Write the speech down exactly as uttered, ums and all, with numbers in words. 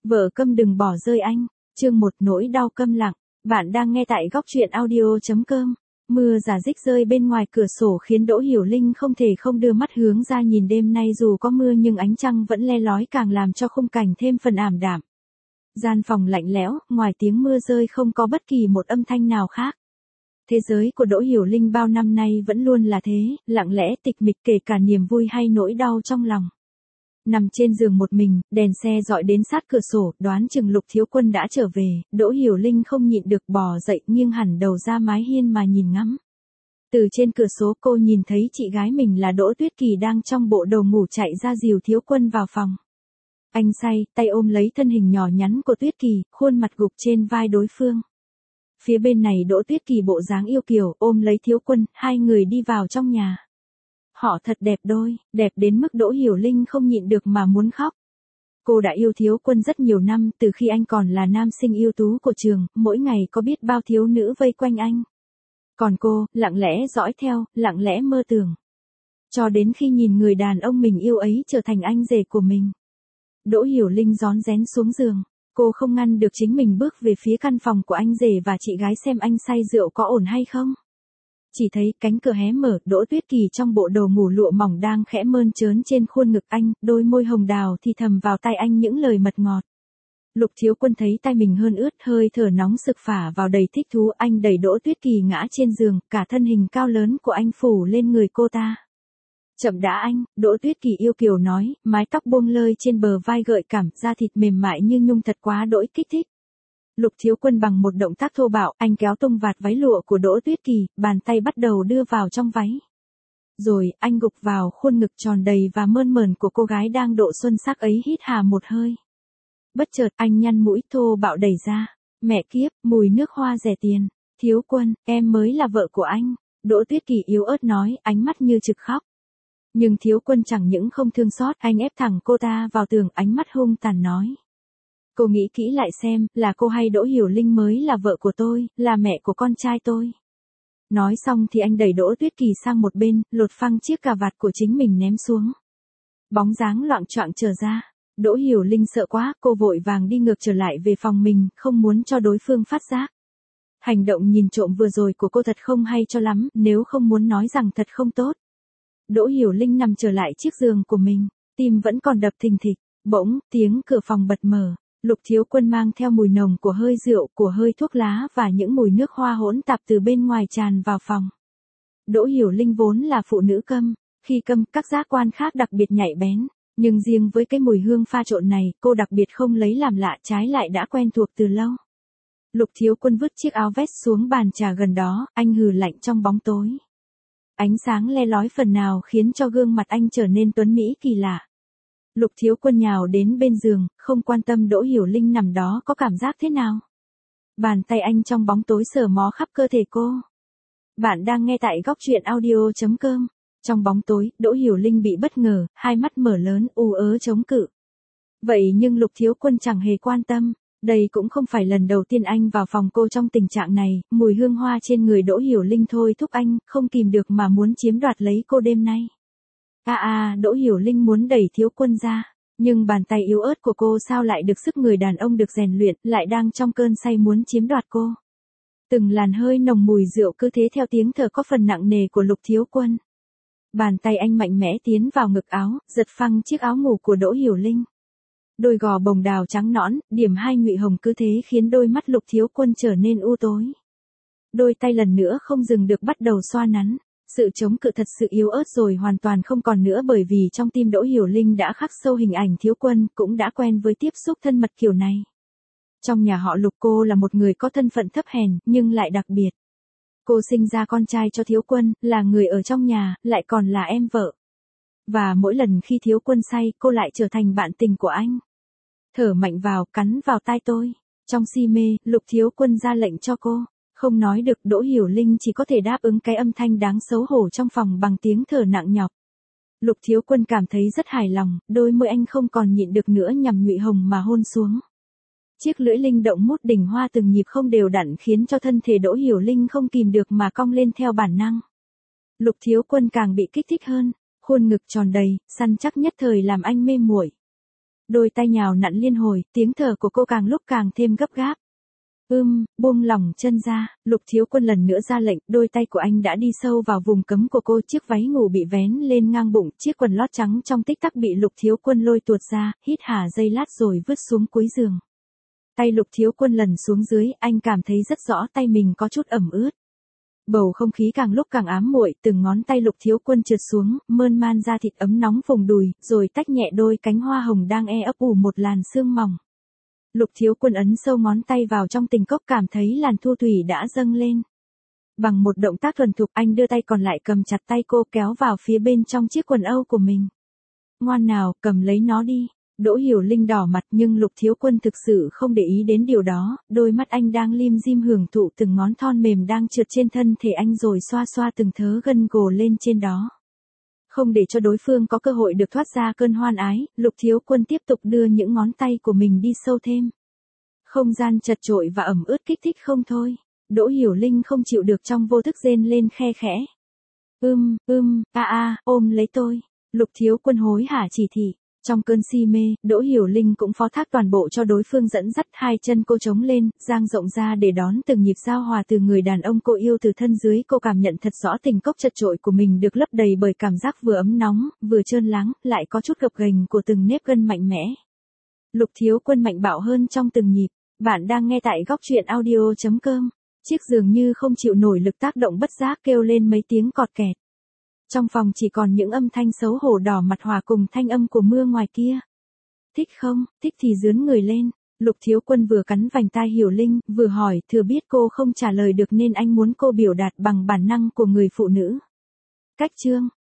Vợ câm đừng bỏ rơi anh. Chương một nỗi đau câm lặng. Bạn đang nghe tại góc truyện audio chấm com. Mưa rả rích rơi bên ngoài cửa sổ khiến Đỗ Hiểu Linh không thể không đưa mắt hướng ra nhìn. Đêm nay dù có mưa nhưng ánh trăng vẫn le lói, càng làm cho khung cảnh thêm phần ảm đạm. Gian phòng lạnh lẽo, ngoài tiếng mưa rơi không có bất kỳ một âm thanh nào khác. Thế giới của Đỗ Hiểu Linh bao năm nay vẫn luôn là thế, lặng lẽ tịch mịch, kể cả niềm vui hay nỗi đau trong lòng. Nằm trên giường một mình, đèn xe dọi đến sát cửa sổ, đoán chừng Lục Thiếu Quân đã trở về, Đỗ Hiểu Linh không nhịn được bò dậy, nghiêng hẳn đầu ra mái hiên mà nhìn ngắm. Từ trên cửa sổ cô nhìn thấy chị gái mình là Đỗ Tuyết Kỳ đang trong bộ đồ ngủ chạy ra dìu Thiếu Quân vào phòng. Anh say, tay ôm lấy thân hình nhỏ nhắn của Tuyết Kỳ, khuôn mặt gục trên vai đối phương. Phía bên này Đỗ Tuyết Kỳ bộ dáng yêu kiều, ôm lấy Thiếu Quân, hai người đi vào trong nhà. Họ thật đẹp đôi, đẹp đến mức Đỗ Hiểu Linh không nhịn được mà muốn khóc. Cô đã yêu Thiếu Quân rất nhiều năm, từ khi anh còn là nam sinh ưu tú của trường, mỗi ngày có biết bao thiếu nữ vây quanh anh. Còn cô, lặng lẽ dõi theo, lặng lẽ mơ tưởng. Cho đến khi nhìn người đàn ông mình yêu ấy trở thành anh rể của mình. Đỗ Hiểu Linh rón rén xuống giường. Cô không ngăn được chính mình bước về phía căn phòng của anh rể và chị gái xem anh say rượu có ổn hay không. Chỉ thấy cánh cửa hé mở, Đỗ Tuyết Kỳ trong bộ đồ ngủ lụa mỏng đang khẽ mơn trớn trên khuôn ngực anh, đôi môi hồng đào thì thầm vào tai anh những lời mật ngọt. Lục Thiếu Quân thấy tay mình hơn ướt, hơi thở nóng sực phả vào đầy thích thú, anh đẩy Đỗ Tuyết Kỳ ngã trên giường, cả thân hình cao lớn của anh phủ lên người cô ta. Chậm đã anh, Đỗ Tuyết Kỳ yêu kiều nói, mái tóc buông lơi trên bờ vai gợi cảm, da thịt mềm mại như nhung thật quá đỗi kích thích. Lục Thiếu Quân bằng một động tác thô bạo, anh kéo tung vạt váy lụa của Đỗ Tuyết Kỳ, bàn tay bắt đầu đưa vào trong váy. Rồi, anh gục vào khuôn ngực tròn đầy và mơn mởn của cô gái đang độ xuân sắc ấy, hít hà một hơi. Bất chợt, anh nhăn mũi thô bạo đẩy ra. Mẹ kiếp, mùi nước hoa rẻ tiền. Thiếu Quân, em mới là vợ của anh. Đỗ Tuyết Kỳ yếu ớt nói, ánh mắt như trực khóc. Nhưng Thiếu Quân chẳng những không thương xót, anh ép thẳng cô ta vào tường, ánh mắt hung tàn nói. Cô nghĩ kỹ lại xem, là cô hay Đỗ Hiểu Linh mới là vợ của tôi, là mẹ của con trai tôi. Nói xong thì anh đẩy Đỗ Tuyết Kỳ sang một bên, lột phăng chiếc cà vạt của chính mình ném xuống. Bóng dáng loạng choạng trở ra. Đỗ Hiểu Linh sợ quá, cô vội vàng đi ngược trở lại về phòng mình, không muốn cho đối phương phát giác. Hành động nhìn trộm vừa rồi của cô thật không hay cho lắm, nếu không muốn nói rằng thật không tốt. Đỗ Hiểu Linh nằm trở lại chiếc giường của mình, tim vẫn còn đập thình thịch, bỗng, tiếng cửa phòng bật mở. Lục Thiếu Quân mang theo mùi nồng của hơi rượu, của hơi thuốc lá và những mùi nước hoa hỗn tạp từ bên ngoài tràn vào phòng. Đỗ Hiểu Linh vốn là phụ nữ câm, khi câm các giác quan khác đặc biệt nhạy bén, nhưng riêng với cái mùi hương pha trộn này, cô đặc biệt không lấy làm lạ, trái lại đã quen thuộc từ lâu. Lục Thiếu Quân vứt chiếc áo vest xuống bàn trà gần đó, anh hừ lạnh trong bóng tối. Ánh sáng le lói phần nào khiến cho gương mặt anh trở nên tuấn mỹ kỳ lạ. Lục Thiếu Quân nhào đến bên giường, không quan tâm Đỗ Hiểu Linh nằm đó có cảm giác thế nào. Bàn tay anh trong bóng tối sờ mó khắp cơ thể cô. Bạn đang nghe tại góc truyện audio chấm com. Trong bóng tối, Đỗ Hiểu Linh bị bất ngờ, hai mắt mở lớn, ù ớ chống cự. Vậy nhưng Lục Thiếu Quân chẳng hề quan tâm. Đây cũng không phải lần đầu tiên anh vào phòng cô trong tình trạng này, mùi hương hoa trên người Đỗ Hiểu Linh thôi thúc anh, không kìm được mà muốn chiếm đoạt lấy cô đêm nay. À à, Đỗ Hiểu Linh muốn đẩy Thiếu Quân ra, nhưng bàn tay yếu ớt của cô sao lại được sức người đàn ông được rèn luyện, lại đang trong cơn say muốn chiếm đoạt cô. Từng làn hơi nồng mùi rượu cứ thế theo tiếng thở có phần nặng nề của Lục Thiếu Quân. Bàn tay anh mạnh mẽ tiến vào ngực áo, giật phăng chiếc áo ngủ của Đỗ Hiểu Linh. Đôi gò bồng đào trắng nõn, điểm hai nhụy hồng cứ thế khiến đôi mắt Lục Thiếu Quân trở nên u tối. Đôi tay lần nữa không dừng được bắt đầu xoa nắn. Sự chống cự thật sự yếu ớt rồi hoàn toàn không còn nữa, bởi vì trong tim Đỗ Hiểu Linh đã khắc sâu hình ảnh Thiếu Quân, cũng đã quen với tiếp xúc thân mật kiểu này. Trong nhà họ Lục, cô là một người có thân phận thấp hèn, nhưng lại đặc biệt. Cô sinh ra con trai cho Thiếu Quân, là người ở trong nhà, lại còn là em vợ. Và mỗi lần khi Thiếu Quân say, cô lại trở thành bạn tình của anh. Thở mạnh vào, cắn vào tai tôi. Trong si mê, Lục Thiếu Quân ra lệnh cho cô. Không nói được, Đỗ Hiểu Linh chỉ có thể đáp ứng cái âm thanh đáng xấu hổ trong phòng bằng tiếng thở nặng nhọc. Lục Thiếu Quân cảm thấy rất hài lòng, đôi môi anh không còn nhịn được nữa nhằm nhụy hồng mà hôn xuống. Chiếc lưỡi linh động mút đỉnh hoa từng nhịp không đều đặn khiến cho thân thể Đỗ Hiểu Linh không kìm được mà cong lên theo bản năng. Lục Thiếu Quân càng bị kích thích hơn, khuôn ngực tròn đầy, săn chắc nhất thời làm anh mê muội. Đôi tay nhào nặn liên hồi, tiếng thở của cô càng lúc càng thêm gấp gáp. Ưm, buông lỏng chân ra, Lục Thiếu Quân lần nữa ra lệnh, đôi tay của anh đã đi sâu vào vùng cấm của cô, chiếc váy ngủ bị vén lên ngang bụng, chiếc quần lót trắng trong tích tắc bị Lục Thiếu Quân lôi tuột ra, hít hà giây lát rồi vứt xuống cuối giường. Tay Lục Thiếu Quân lần xuống dưới, anh cảm thấy rất rõ tay mình có chút ẩm ướt. Bầu không khí càng lúc càng ám muội, từng ngón tay Lục Thiếu Quân trượt xuống, mơn man da thịt ấm nóng phồng đùi, rồi tách nhẹ đôi cánh hoa hồng đang e ấp ủ một làn sương mỏng. Lục Thiếu Quân ấn sâu ngón tay vào trong tình cốc, cảm thấy làn thu thủy đã dâng lên. Bằng một động tác thuần thục, anh đưa tay còn lại cầm chặt tay cô, kéo vào phía bên trong chiếc quần âu của mình. Ngoan nào, cầm lấy nó đi. Đỗ Hiểu Linh đỏ mặt, nhưng Lục Thiếu Quân thực sự không để ý đến điều đó, đôi mắt anh đang lim dim hưởng thụ từng ngón thon mềm đang trượt trên thân thể anh, rồi xoa xoa từng thớ gân gồ lên trên đó. Không để cho đối phương có cơ hội được thoát ra cơn hoan ái, Lục Thiếu Quân tiếp tục đưa những ngón tay của mình đi sâu thêm. Không gian chật chội và ẩm ướt kích thích không thôi. Đỗ Hiểu Linh không chịu được, trong vô thức rên lên khe khẽ. Ưm, ưm, a a, ôm lấy tôi. Lục Thiếu Quân hối hả chỉ thị. Trong cơn si mê, Đỗ Hiểu Linh cũng phó thác toàn bộ cho đối phương dẫn dắt, hai chân cô trống lên, dang rộng ra để đón từng nhịp giao hòa từ người đàn ông cô yêu. Từ thân dưới, cô cảm nhận thật rõ tình cốc chật chội của mình được lấp đầy bởi cảm giác vừa ấm nóng, vừa trơn láng, lại có chút gập ghềnh của từng nếp gân mạnh mẽ. Lục Thiếu Quân mạnh bạo hơn trong từng nhịp. Bạn đang nghe tại góc truyện audio chấm com. Chiếc giường như không chịu nổi lực tác động, bất giác kêu lên mấy tiếng cọt kẹt. Trong phòng chỉ còn những âm thanh xấu hổ đỏ mặt hòa cùng thanh âm của mưa ngoài kia. Thích không, thích thì dướn người lên. Lục Thiếu Quân vừa cắn vành tai Hiểu Linh, vừa hỏi, thừa biết cô không trả lời được nên anh muốn cô biểu đạt bằng bản năng của người phụ nữ. Cách chương,